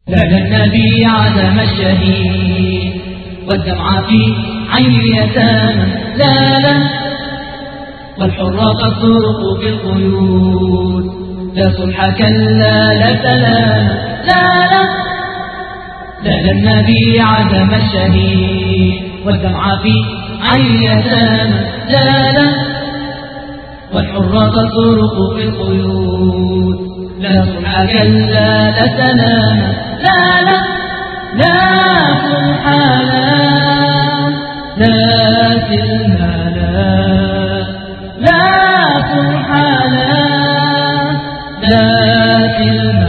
لدى النبي عدم الشهيد والدمع في عين اليتامى لا لا، والحرة تصرخ في القيود لا صلح كلا لا سلام لا لا. لدى النبي عدم الشهيد والدمع في عين اليتامى لا لا، والحرة تصرخ في القيود لا صلح كلا لا سلام لا لا. لا صلح لا سلم لا صلح لا سلم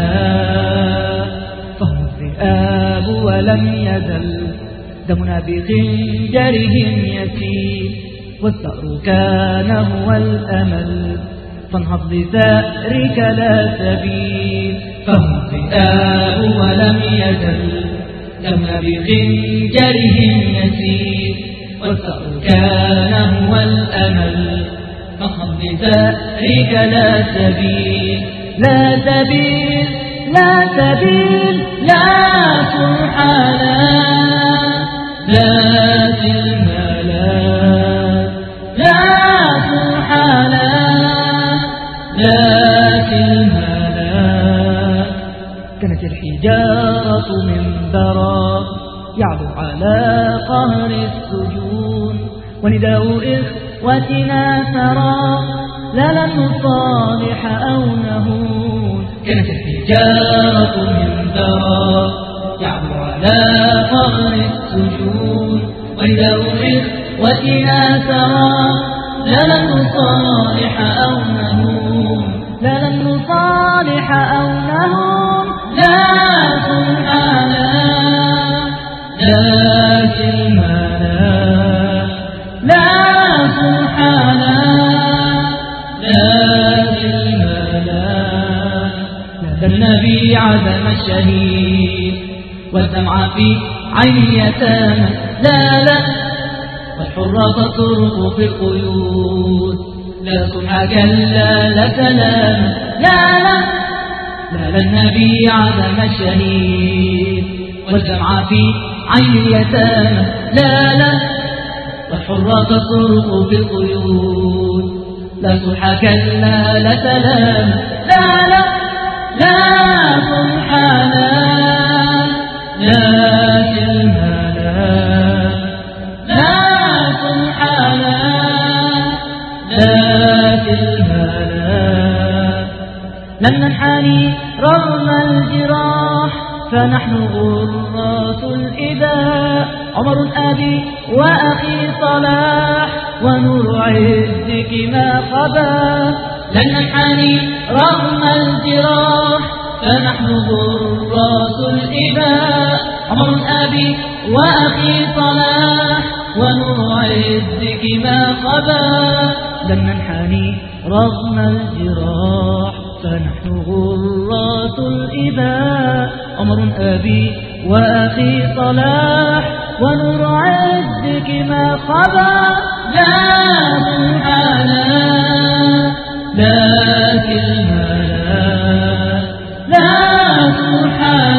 فهم الذئاب ولم يزل دمنا بخنجرهم يسيل، والثأر كان هو الأمل فانهض لثأرك لا سبيل. فهم الذئاب ولم يزل دمنا بخنجرهم يسيل، والثأر كان هو الأمل فانهض لثأرك لا سبيل. لا سبيل لا سبيل لا صلح لا سلم لا صلح لا سلم كانت الحجارة منبرا يعلو على قهر السجون، ونداء إخوتنا ثرى لا لن نصالح أو نهون. كانت الحجارة منبرا يعلو على قهر السجون، ونداء إخوتنا ثرى لا لن نصالح أو نهون. لا لن نصالح أو نهون. لا صلح لا سلم لا صلح لا سلم لدى النبي عدم الشهيد والدمع في عين اليتامى لا لا، والحرة تصرخ في القيود لا صلح كلا لا سلام لا لا. لدى النبي عدم الشهيد والدمع في عين اليتامى لا لا، والحرة تصرخ في القيود لا صلح كلا لا سلام لا لا. لا صلح لا سلم لا صلح لا سلم لن ننحني رغم الجراح فنحن غراس الإباء، عمر أبي وأخي صلاح ونور عزك ما خبا. لن ننحني رغم الجراح فنحن غراس الإباء، عمر أبي وأخي صلاح ونور عزك ما خبا. لن ننحني رغم الجراح فنحن غراس الإباء، عمر أبي وأخي صلاح ونور عزك ما خبا. لا صلح لا سلم لا صلح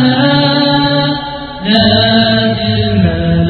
لا سلم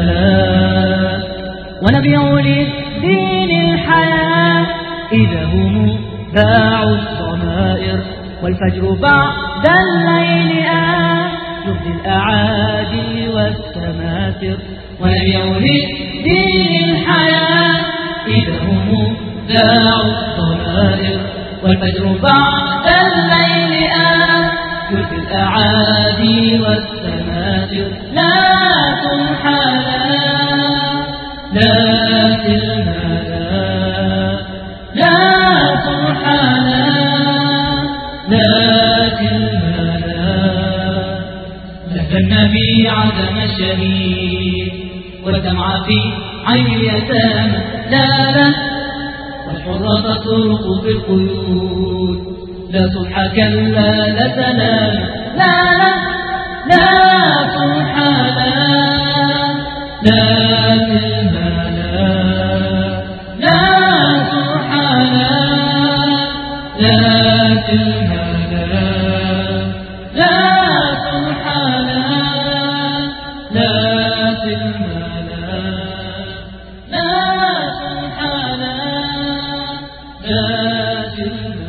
ونبيع للدين الحياة إذا هم باعوا الضمائر، والفجر بعد الليل يبدي الأعادي والسماتر. ونبيع للدين الحياة إذا هم باعوا الضمائر، والفجر بعد الليل يبدي الأعادي والسماتر. لا صلح لا سلم لا صلح لا سلم لدى النبي عدم الشهيد والدمع في عين اليتامى لا لا، والحرة تصرخ في القيود لا صلح كلا لا سلام لا لا. لا صلح لا سلم لا صلح لا سلم لا صلح سلم لا سبحان لا سلم